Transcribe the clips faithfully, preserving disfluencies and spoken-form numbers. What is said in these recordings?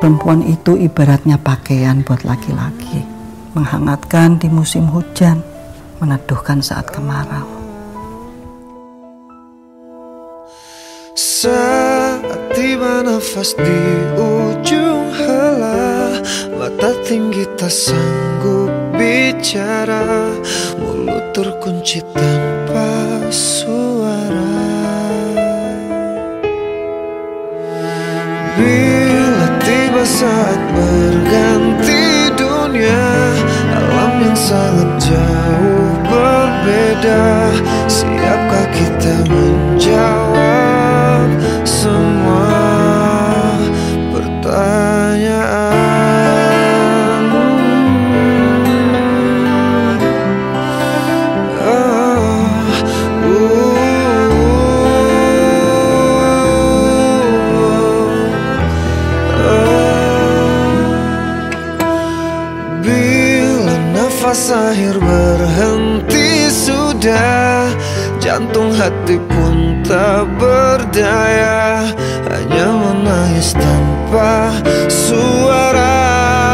Perempuan itu ibaratnya pakaian buat laki-laki, menghangatkan di musim hujan, meneduhkan saat kemarau. Saat tiba nafas di ujung helah, mata tinggi tak sanggup bicara, mulut terkunci tanpa suara. Bila tiba saat berganti dunia, alam yang sangat jauh berbeda, siapkah kita menjawab semua pertanyaan? Oh, uh, Bila nafas akhir berhenti sudah, jantung hati pun tak berdaya, hanya menangis tanpa suara.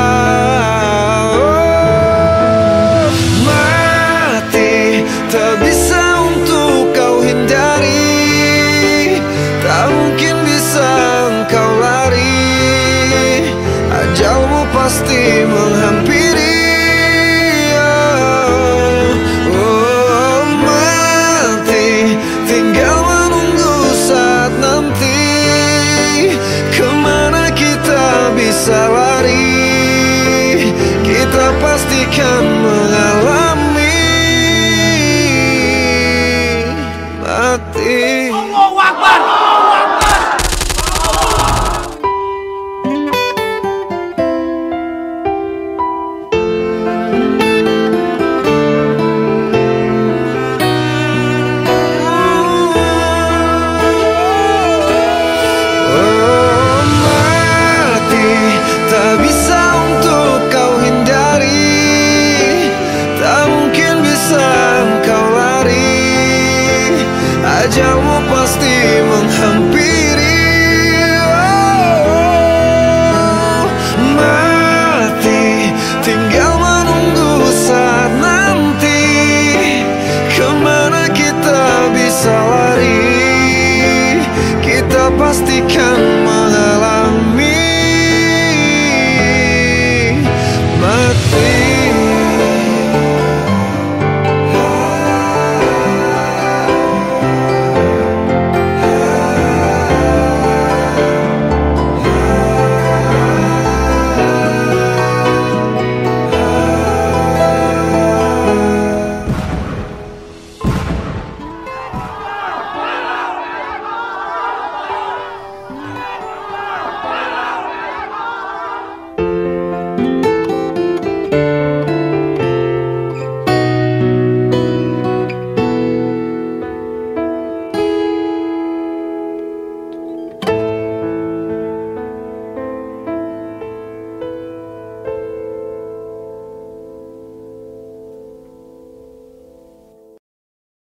Oh, mati tak bisa untuk kau hindari, tak mungkin bisa engkau lari, ajalmu pasti menghampiri. Bisa lari, kita pastikan mengalami mati. Allahu Akbar, Allahu Akbar. Tak bisa untuk kau hindari, tak mungkin bisa engkau lari, ajalmu pasti menghampiri. Oh, mati tinggal menunggu saat nanti, kemana kita bisa lari, kita pastikan mengalami mati.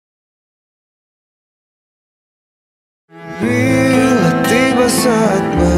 Bila tiba saat